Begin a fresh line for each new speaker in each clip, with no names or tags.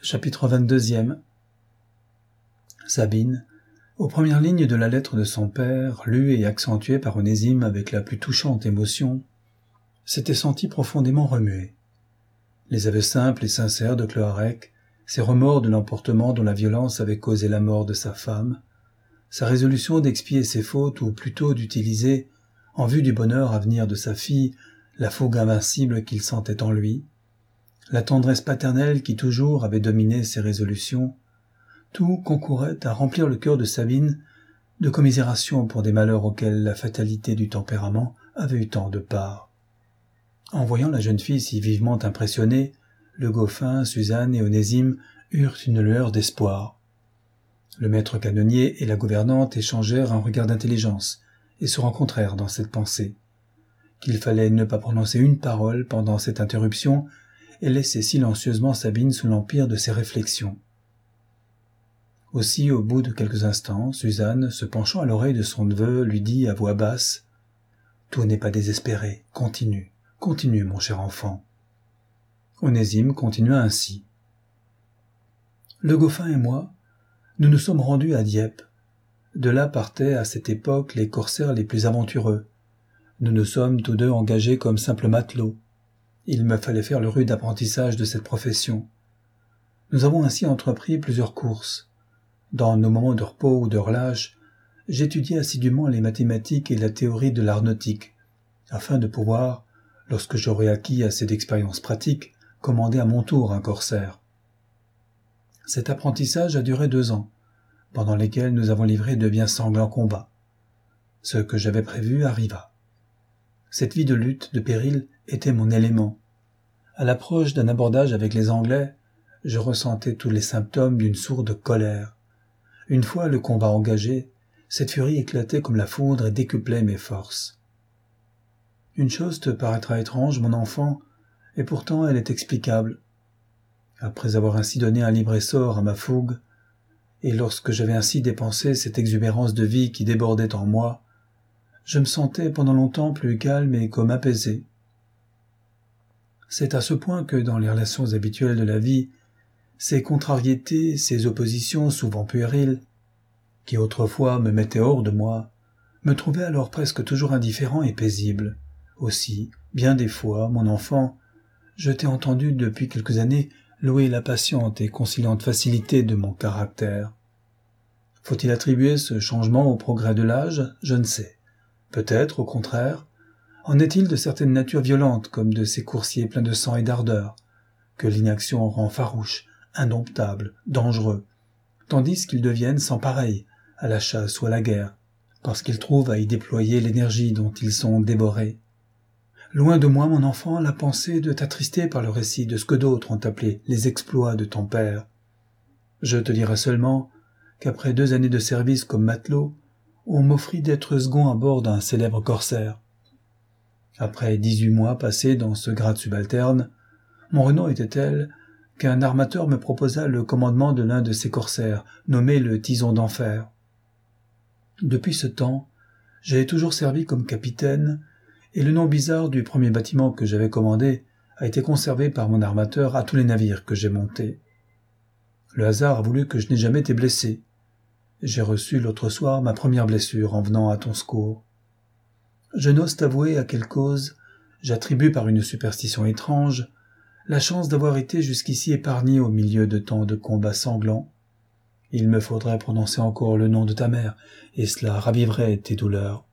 Chapitre 22. Sabine, aux premières lignes de la lettre de son père, lue et accentuée par Onésime avec la plus touchante émotion, s'était sentie profondément remuée. Les aveux simples et sincères de Cloarec, ses remords de l'emportement dont la violence avait causé la mort de sa femme, sa résolution d'expier ses fautes ou plutôt d'utiliser, en vue du bonheur à venir de sa fille, la fougue invincible qu'il sentait en lui, la tendresse paternelle qui toujours avait dominé ses résolutions, tout concourait à remplir le cœur de Sabine de commisération pour des malheurs auxquels la fatalité du tempérament avait eu tant de part. En voyant la jeune fille si vivement impressionnée, le Gofin, Suzanne et Onésime eurent une lueur d'espoir. Le maître canonnier et la gouvernante échangèrent un regard d'intelligence et se rencontrèrent dans cette pensée, qu'il fallait ne pas prononcer une parole pendant cette interruption et laisser silencieusement Sabine sous l'empire de ses réflexions. Aussi, au bout de quelques instants, Suzanne, se penchant à l'oreille de son neveu, lui dit à voix basse « Tout n'est pas désespéré, continue, continue, mon cher enfant. » Onésime continua ainsi. « Le Gofin et moi, nous nous sommes rendus à Dieppe. De là partaient à cette époque les corsaires les plus aventureux. Nous nous sommes tous deux engagés comme simples matelots. Il me fallait faire le rude apprentissage de cette profession. Nous avons ainsi entrepris plusieurs courses. Dans nos moments de repos ou de relâche, j'étudiais assidûment les mathématiques et la théorie de l'art nautique, afin de pouvoir, lorsque j'aurais acquis assez d'expérience pratique, commander à mon tour un corsaire. Cet apprentissage a duré 2 ans, pendant lesquels nous avons livré de bien sanglants combats. Ce que j'avais prévu arriva. Cette vie de lutte, de péril, était mon élément. À l'approche d'un abordage avec les Anglais, je ressentais tous les symptômes d'une sourde colère. Une fois le combat engagé, cette furie éclatait comme la foudre et décuplait mes forces. Une chose te paraîtra étrange, mon enfant, et pourtant elle est explicable. Après avoir ainsi donné un libre essor à ma fougue, et lorsque j'avais ainsi dépensé cette exubérance de vie qui débordait en moi, je me sentais pendant longtemps plus calme et comme apaisé. C'est à ce point que dans les relations habituelles de la vie, ces contrariétés, ces oppositions souvent puériles, qui autrefois me mettaient hors de moi, me trouvaient alors presque toujours indifférent et paisible. Aussi, bien des fois, mon enfant, je t'ai entendu depuis quelques années louer la patiente et conciliante facilité de mon caractère. Faut-il attribuer ce changement au progrès de l'âge? Je ne sais. Peut-être, au contraire, en est-il de certaines natures violentes comme de ces coursiers pleins de sang et d'ardeur, que l'inaction rend farouches, indomptables, dangereux, tandis qu'ils deviennent sans pareil à la chasse ou à la guerre, parce qu'ils trouvent à y déployer l'énergie dont ils sont dévorés. Loin de moi, mon enfant, la pensée de t'attrister par le récit de ce que d'autres ont appelé les exploits de ton père. Je te dirai seulement qu'après 2 années de service comme matelot, on m'offrit d'être second à bord d'un célèbre corsaire. Après 18 mois passés dans ce grade subalterne, mon renom était tel qu'un armateur me proposa le commandement de l'un de ces corsaires, nommé le Tison d'Enfer. Depuis ce temps, j'ai toujours servi comme capitaine, et le nom bizarre du premier bâtiment que j'avais commandé a été conservé par mon armateur à tous les navires que j'ai montés. Le hasard a voulu que je n'ai jamais été blessé. J'ai reçu l'autre soir ma première blessure en venant à ton secours. Je n'ose t'avouer à quelle cause j'attribue par une superstition étrange la chance d'avoir été jusqu'ici épargné au milieu de tant de combats sanglants. Il me faudrait prononcer encore le nom de ta mère, et cela raviverait tes douleurs.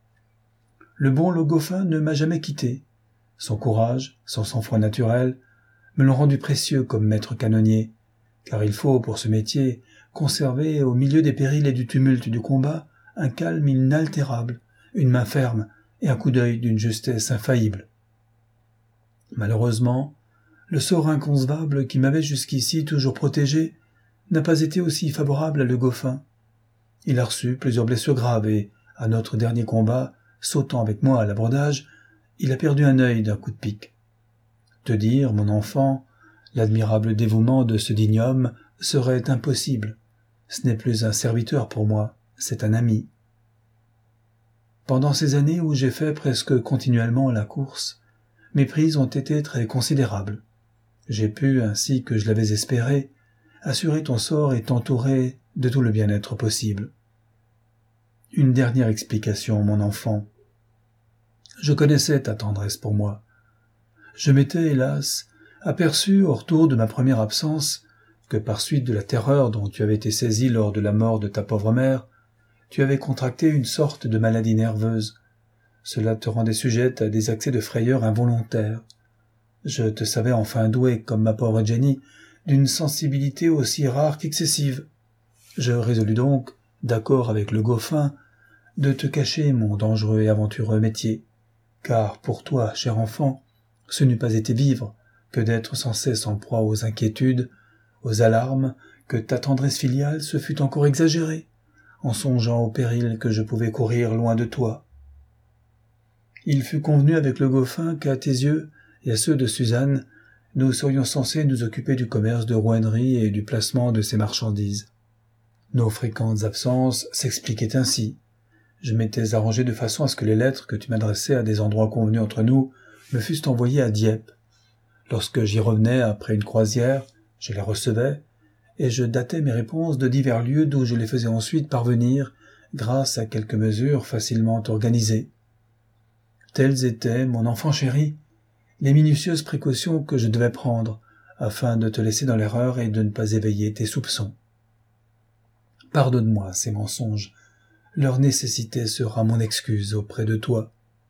Le bon Gofin ne m'a jamais quitté. Son courage, son sang-froid naturel, me l'ont rendu précieux comme maître canonnier, car il faut, pour ce métier, conserver, au milieu des périls et du tumulte du combat, un calme inaltérable, une main ferme et un coup d'œil d'une justesse infaillible. Malheureusement, le sort inconcevable qui m'avait jusqu'ici toujours protégé n'a pas été aussi favorable à le Gofin. Il a reçu plusieurs blessures graves et, à notre dernier combat, sautant avec moi à l'abordage, il a perdu un œil d'un coup de pique. Te dire, mon enfant, l'admirable dévouement de ce digne homme serait impossible. Ce n'est plus un serviteur pour moi, c'est un ami. Pendant ces années où j'ai fait presque continuellement la course, mes prises ont été très considérables. J'ai pu, ainsi que je l'avais espéré, assurer ton sort et t'entourer de tout le bien-être possible. Une dernière explication, mon enfant. Je connaissais ta tendresse pour moi. Je m'étais, hélas, aperçu au retour de ma première absence que par suite de la terreur dont tu avais été saisi lors de la mort de ta pauvre mère, tu avais contracté une sorte de maladie nerveuse. Cela te rendait sujette à des accès de frayeur involontaires. Je te savais enfin doué, comme ma pauvre Jenny, d'une sensibilité aussi rare qu'excessive. Je résolus donc, d'accord avec le Goffin, de te cacher mon dangereux et aventureux métier, car pour toi, cher enfant, ce n'eût pas été vivre que d'être sans cesse en proie aux inquiétudes, aux alarmes, que ta tendresse filiale se fût encore exagérée, en songeant au péril que je pouvais courir loin de toi. Il fut convenu avec le Goffin qu'à tes yeux et à ceux de Suzanne, nous serions censés nous occuper du commerce de rouennerie et du placement de ces marchandises. Nos fréquentes absences s'expliquaient ainsi. Je m'étais arrangé de façon à ce que les lettres que tu m'adressais à des endroits convenus entre nous me fussent envoyées à Dieppe. Lorsque j'y revenais après une croisière, je les recevais, et je datais mes réponses de divers lieux d'où je les faisais ensuite parvenir grâce à quelques mesures facilement organisées. Telles étaient, mon enfant chéri, les minutieuses précautions que je devais prendre afin de te laisser dans l'erreur et de ne pas éveiller tes soupçons. Pardonne-moi ces mensonges, leur nécessité sera mon excuse auprès de toi.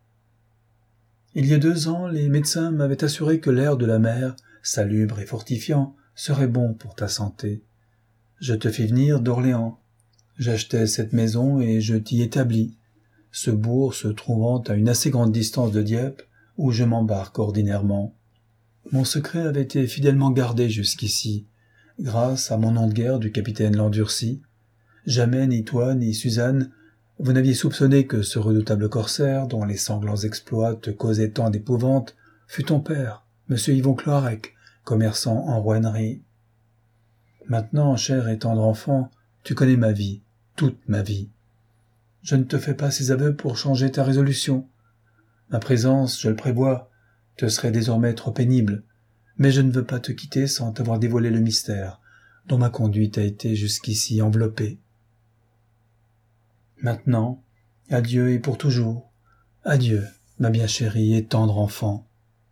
Il y a 2 ans, les médecins m'avaient assuré que l'air de la mer, salubre et fortifiant, serait bon pour ta santé. Je te fis venir d'Orléans. J'achetai cette maison et je t'y établis, ce bourg se trouvant à une assez grande distance de Dieppe, où je m'embarque ordinairement. Mon secret avait été fidèlement gardé jusqu'ici, grâce à mon nom de guerre du capitaine Landurcy. Jamais ni toi ni Suzanne, vous n'aviez soupçonné que ce redoutable corsaire, dont les sanglants exploits te causaient tant d'épouvante, fut ton père, M. Yvon Cloarec, commerçant en rouennerie. Maintenant, cher et tendre enfant, tu connais ma vie, toute ma vie. Je ne te fais pas ces aveux pour changer ta résolution. Ma présence, je le prévois, te serait désormais trop pénible, mais je ne veux pas te quitter sans t'avoir dévoilé le mystère dont ma conduite a été jusqu'ici enveloppée. Maintenant, adieu et pour toujours, adieu, ma bien chérie et tendre enfant.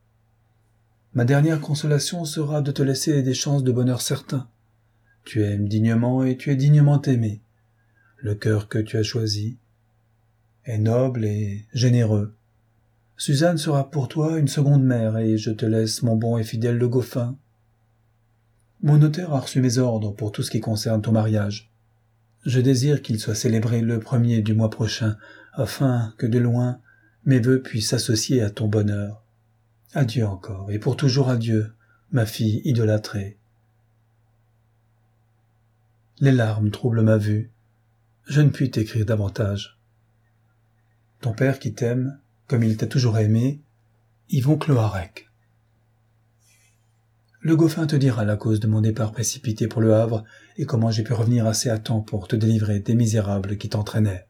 Ma dernière consolation sera de te laisser des chances de bonheur certain. Tu aimes dignement et tu es dignement aimé. Le cœur que tu as choisi est noble et généreux. Suzanne sera pour toi une seconde mère et je te laisse mon bon et fidèle Le Goffin. Mon notaire a reçu mes ordres pour tout ce qui concerne ton mariage. Je désire qu'il soit célébré le 1er du mois prochain, afin que de loin mes vœux puissent s'associer à ton bonheur. Adieu encore, et pour toujours adieu, ma fille idolâtrée. Les larmes troublent ma vue. Je ne puis t'écrire davantage. Ton père qui t'aime, comme il t'a toujours aimé, Yvon Cloarec. Le Goffin te dira la cause de mon départ précipité pour le Havre et comment j'ai pu revenir assez à temps pour te délivrer des misérables qui t'entraînaient.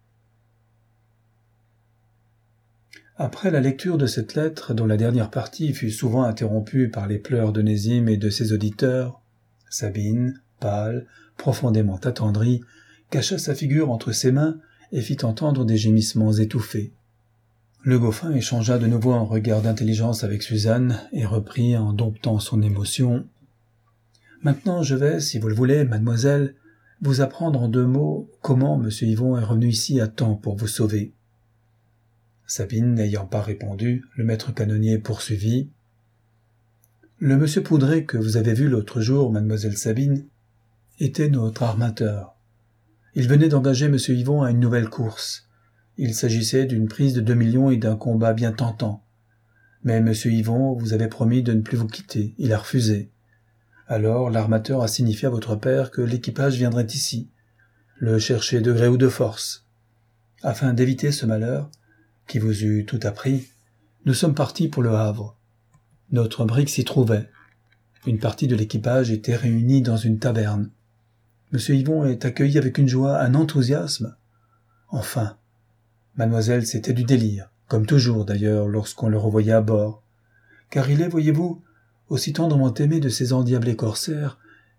Après la lecture de cette lettre, dont la dernière partie fut souvent interrompue par les pleurs de Nésim et de ses auditeurs, Sabine, pâle, profondément attendrie, cacha sa figure entre ses mains et fit entendre des gémissements étouffés. Le Goffin échangea de nouveau un regard d'intelligence avec Suzanne et reprit en domptant son émotion. « Maintenant je vais, si vous le voulez, mademoiselle, vous apprendre en 2 mots comment M. Yvon est revenu ici à temps pour vous sauver. » Sabine n'ayant pas répondu, le maître canonnier poursuivit. « Le monsieur Poudret que vous avez vu l'autre jour, mademoiselle Sabine, était notre armateur. Il venait d'engager M. Yvon à une nouvelle course. Il s'agissait d'une prise de 2 millions et d'un combat bien tentant. Mais M. Yvon vous avait promis de ne plus vous quitter. Il a refusé. Alors l'armateur a signifié à votre père que l'équipage viendrait ici, le chercher de gré ou de force. Afin d'éviter ce malheur, qui vous eût tout appris, nous sommes partis pour le Havre. Notre brick s'y trouvait. Une partie de l'équipage était réunie dans une taverne. M. Yvon est accueilli avec une joie, un enthousiasme. Enfin, mademoiselle, c'était du délire, comme toujours d'ailleurs lorsqu'on le revoyait à bord, car il est, voyez-vous, aussi tendrement aimé de ces endiablés corsaires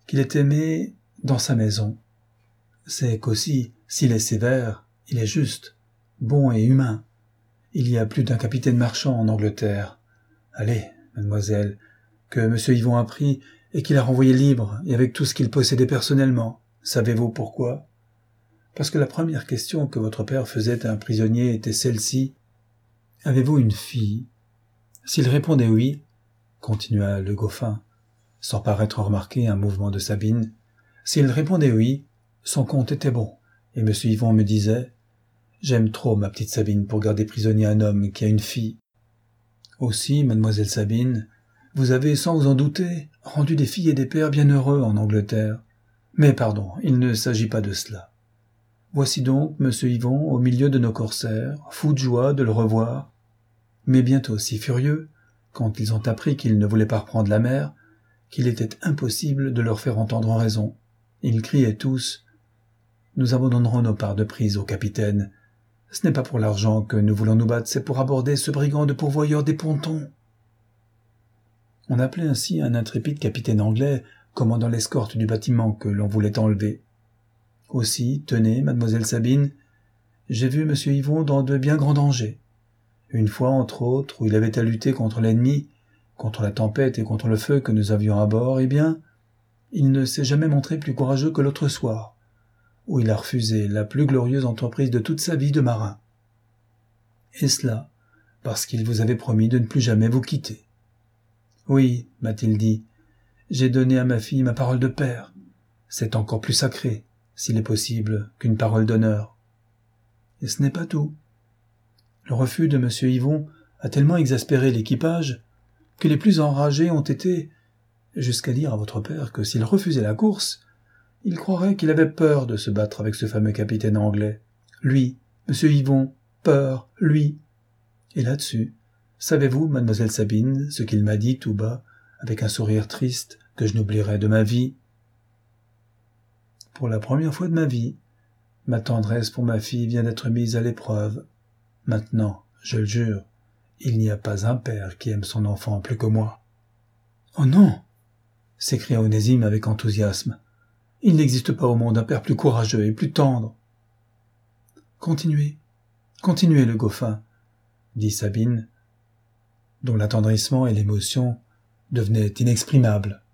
qu'il est aimé dans sa maison. C'est qu'aussi, s'il est sévère, il est juste, bon et humain. Il y a plus d'un capitaine marchand en Angleterre. Allez, mademoiselle, que M. Yvon a pris et qu'il a renvoyé libre et avec tout ce qu'il possédait personnellement. Savez-vous pourquoi? Parce que la première question que votre père faisait à un prisonnier était celle-ci. Avez-vous une fille? S'il répondait oui, continua le Goffin, sans paraître remarquer un mouvement de Sabine, s'il répondait oui, son compte était bon, et M. Yvon me disait « J'aime trop ma petite Sabine pour garder prisonnier un homme qui a une fille. » Aussi, mademoiselle Sabine, vous avez, sans vous en douter, rendu des filles et des pères bien heureux en Angleterre. Mais pardon, il ne s'agit pas de cela. Voici donc M. Yvon au milieu de nos corsaires, fou de joie de le revoir, mais bientôt si furieux, quand ils ont appris qu'il ne voulait pas reprendre la mer, qu'il était impossible de leur faire entendre en raison. Ils criaient tous « Nous abandonnerons nos parts de prise au capitaine. Ce n'est pas pour l'argent que nous voulons nous battre, c'est pour aborder ce brigand de pourvoyeur des pontons. » On appelait ainsi un intrépide capitaine anglais commandant l'escorte du bâtiment que l'on voulait enlever. Aussi, tenez, mademoiselle Sabine, j'ai vu M. Yvon dans de bien grands dangers. Une fois, entre autres, où il avait à lutter contre l'ennemi, contre la tempête et contre le feu que nous avions à bord, eh bien, il ne s'est jamais montré plus courageux que l'autre soir, où il a refusé la plus glorieuse entreprise de toute sa vie de marin. Et cela, parce qu'il vous avait promis de ne plus jamais vous quitter. Oui, m'a-t-il dit, j'ai donné à ma fille ma parole de père. C'est encore plus sacré, s'il est possible, qu'une parole d'honneur. Et ce n'est pas tout. Le refus de M. Yvon a tellement exaspéré l'équipage que les plus enragés ont été, jusqu'à dire à votre père que s'il refusait la course, il croirait qu'il avait peur de se battre avec ce fameux capitaine anglais. Lui, M. Yvon, peur, lui. Et là-dessus, savez-vous, mademoiselle Sabine, ce qu'il m'a dit tout bas, avec un sourire triste que je n'oublierai de ma vie? Pour la première fois de ma vie, ma tendresse pour ma fille vient d'être mise à l'épreuve. Maintenant, je le jure, il n'y a pas un père qui aime son enfant plus que moi. « Oh non !» s'écria Onésime avec enthousiasme. « Il n'existe pas au monde un père plus courageux et plus tendre. »« Continuez, continuez le Goffin, » dit Sabine, dont l'attendrissement et l'émotion devenaient inexprimables.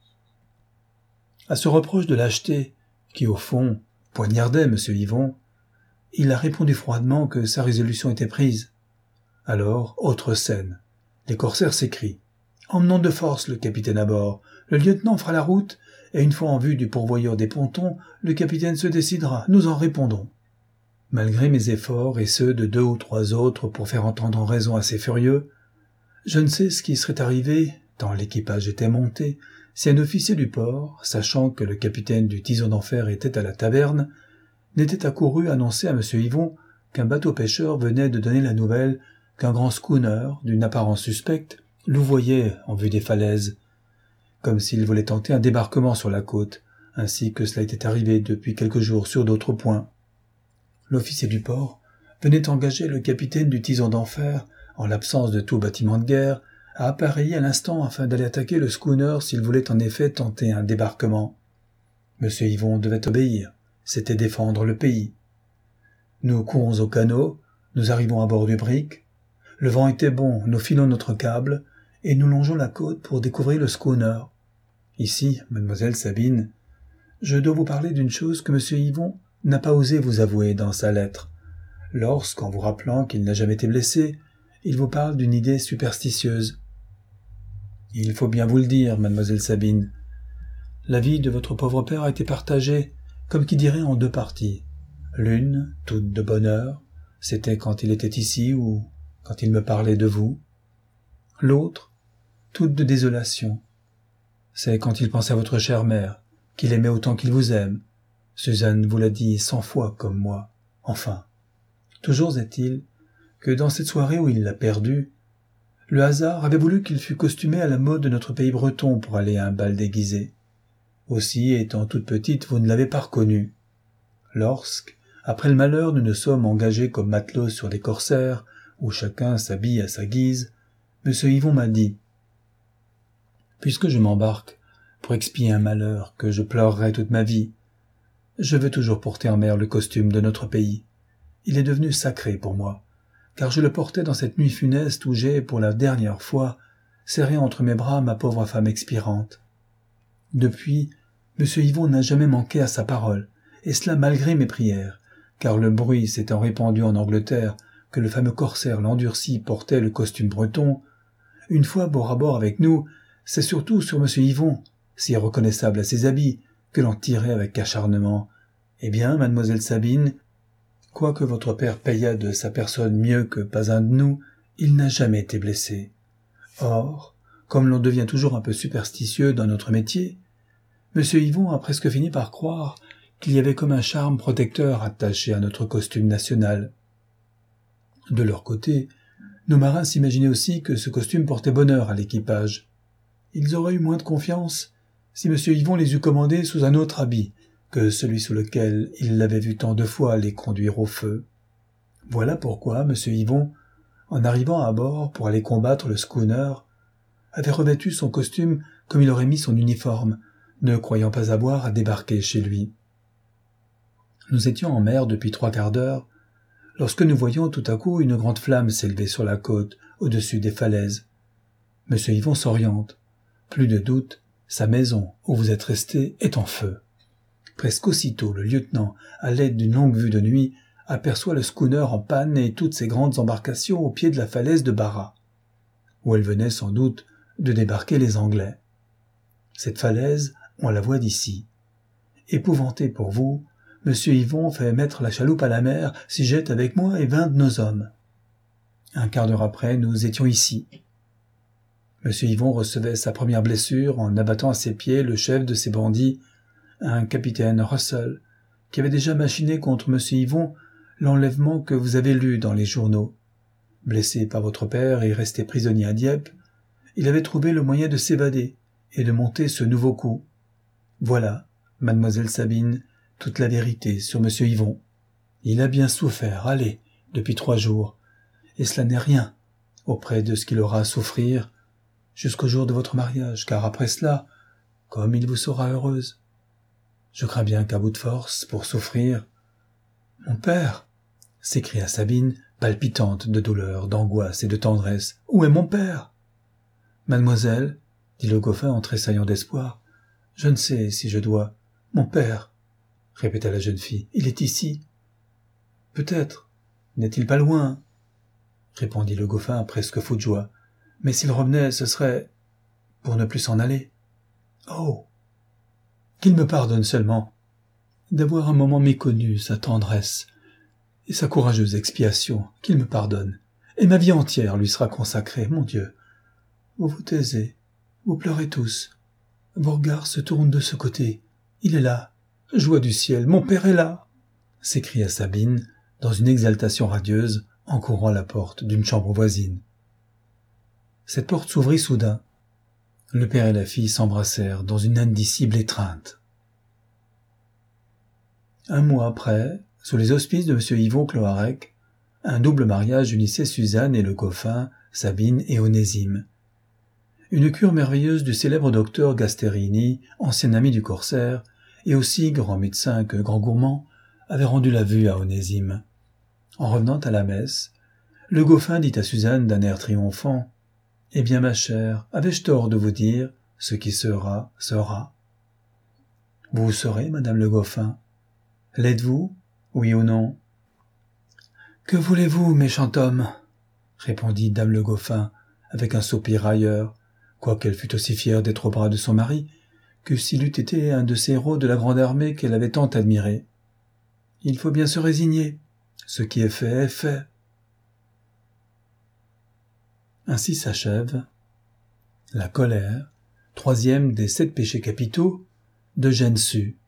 À ce reproche de lâcheté, qui au fond poignardait M. Yvon, il a répondu froidement que sa résolution était prise. Alors, autre scène. Les corsaires s'écrient. Emmenons de force le capitaine à bord. Le lieutenant fera la route, et une fois en vue du pourvoyeur des pontons, le capitaine se décidera. Nous en répondons. Malgré mes efforts et ceux de 2 ou 3 autres pour faire entendre en raison à ces furieux, je ne sais ce qui serait arrivé, tant l'équipage était monté, si un officier du port, sachant que le capitaine du Tison d'Enfer était à la taverne, n'était accouru annoncer à M. Yvon qu'un bateau pêcheur venait de donner la nouvelle qu'un grand schooner, d'une apparence suspecte, louvoyait en vue des falaises, comme s'il voulait tenter un débarquement sur la côte, ainsi que cela était arrivé depuis quelques jours sur d'autres points. L'officier du port venait engager le capitaine du Tison d'Enfer, en l'absence de tout bâtiment de guerre, à appareiller à l'instant afin d'aller attaquer le schooner s'il voulait en effet tenter un débarquement. M. Yvon devait obéir, c'était défendre le pays. Nous courons au canot, nous arrivons à bord du brick. Le vent était bon, nous filons notre câble, et nous longeons la côte pour découvrir le schooner. Ici, mademoiselle Sabine, je dois vous parler d'une chose que M. Yvon n'a pas osé vous avouer dans sa lettre. Lorsqu'en vous rappelant qu'il n'a jamais été blessé, il vous parle d'une idée superstitieuse. Il faut bien vous le dire, mademoiselle Sabine. La vie de votre pauvre père a été partagée, comme qui dirait, en 2 parties. L'une, toute de bonheur, c'était quand il était ici ou quand il me parlait de vous. L'autre, toute de désolation. C'est quand il pensait à votre chère mère, qu'il aimait autant qu'il vous aime. Suzanne vous l'a dit 100 fois comme moi. Enfin, toujours est-il que dans cette soirée où il l'a perdue, le hasard avait voulu qu'il fût costumé à la mode de notre pays breton pour aller à un bal déguisé. Aussi, étant toute petite, vous ne l'avez pas reconnue. Lorsque, après le malheur, nous nous sommes engagés comme matelots sur des corsaires, où chacun s'habille à sa guise, M. Yvon m'a dit « Puisque je m'embarque, pour expier un malheur que je pleurerai toute ma vie. Je veux toujours porter en mer le costume de notre pays. Il est devenu sacré pour moi, car je le portais dans cette nuit funeste où j'ai, pour la dernière fois, serré entre mes bras ma pauvre femme expirante. Depuis, M. Yvon n'a jamais manqué à sa parole, et cela malgré mes prières, car le bruit s'étant répandu en Angleterre que le fameux corsaire l'endurci portait le costume breton, une fois bord à bord avec nous, c'est surtout sur M. Yvon, si reconnaissable à ses habits, que l'on tirait avec acharnement. Eh bien, mademoiselle Sabine, quoique votre père payât de sa personne mieux que pas un de nous, il n'a jamais été blessé. Or, comme l'on devient toujours un peu superstitieux dans notre métier, M. Yvon a presque fini par croire qu'il y avait comme un charme protecteur attaché à notre costume national. De leur côté, nos marins s'imaginaient aussi que ce costume portait bonheur à l'équipage. Ils auraient eu moins de confiance si M. Yvon les eût commandés sous un autre habit que celui sous lequel il l'avait vu tant de fois les conduire au feu. Voilà pourquoi M. Yvon, en arrivant à bord pour aller combattre le schooner, avait revêtu son costume comme il aurait mis son uniforme, ne croyant pas avoir à débarquer chez lui. Nous étions en mer depuis 3/4 d'heure, lorsque nous voyions tout à coup une grande flamme s'élever sur la côte, au-dessus des falaises. M. Yvon s'oriente. Plus de doute, sa maison, où vous êtes resté, est en feu. Presque aussitôt, le lieutenant, à l'aide d'une longue vue de nuit, aperçoit le schooner en panne et toutes ses grandes embarcations au pied de la falaise de Barra, où elles venaient sans doute de débarquer les Anglais. Cette falaise, on la voit d'ici. Épouvanté pour vous, M. Yvon fait mettre la chaloupe à la mer, s'y jette avec moi et 20 de nos hommes. Un quart d'heure après, nous étions ici. M. Yvon recevait sa première blessure en abattant à ses pieds le chef de ses bandits, un capitaine Russell, qui avait déjà machiné contre M. Yvon l'enlèvement que vous avez lu dans les journaux. Blessé par votre père et resté prisonnier à Dieppe, il avait trouvé le moyen de s'évader et de monter ce nouveau coup. Voilà, mademoiselle Sabine, toute la vérité sur M. Yvon. Il a bien souffert, allez, depuis 3 jours, et cela n'est rien auprès de ce qu'il aura à souffrir jusqu'au jour de votre mariage, car après cela, comme il vous saura heureuse. Je crains bien qu'à bout de force, pour souffrir... « Mon père !» s'écria Sabine, palpitante de douleur, d'angoisse et de tendresse. « Où est mon père ?» « Mademoiselle, » dit le Gofin en tressaillant d'espoir, « je ne sais si je dois... »« Mon père !» répéta la jeune fille. « Il est ici. »« Peut-être. N'est-il pas loin ?» répondit le Gofin presque fou de joie. « Mais s'il revenait, ce serait... pour ne plus s'en aller. »« Oh ! Qu'il me pardonne seulement d'avoir un moment méconnu sa tendresse et sa courageuse expiation, qu'il me pardonne, et ma vie entière lui sera consacrée, mon Dieu. Vous vous taisez, vous pleurez tous, vos regards se tournent de ce côté. Il est là, joie du ciel, mon père est là !» s'écria Sabine, dans une exaltation radieuse, en courant la porte d'une chambre voisine. Cette porte s'ouvrit soudain. Le père et la fille s'embrassèrent dans une indicible étreinte. Un mois après, sous les auspices de M. Yvon Cloarec, un double mariage unissait Suzanne et le Gofin, Sabine et Onésime. Une cure merveilleuse du célèbre docteur Gasterini, ancien ami du corsaire, et aussi grand médecin que grand gourmand, avait rendu la vue à Onésime. En revenant à la messe, le Gofin dit à Suzanne d'un air triomphant : « Eh bien, ma chère, avais-je tort de vous dire, ce qui sera, sera. » « Vous saurez, madame le Gofin. L'êtes-vous, oui ou non ?»« Que voulez-vous, méchant homme ?» répondit dame le Gofin, avec un soupir railleur, quoiqu'elle fût aussi fière d'être au bras de son mari, que s'il eût été un de ces héros de la grande armée qu'elle avait tant admiré. « Il faut bien se résigner. Ce qui est fait est fait. » Ainsi s'achève La colère, 3e des 7 péchés capitaux, d'Eugène Sue.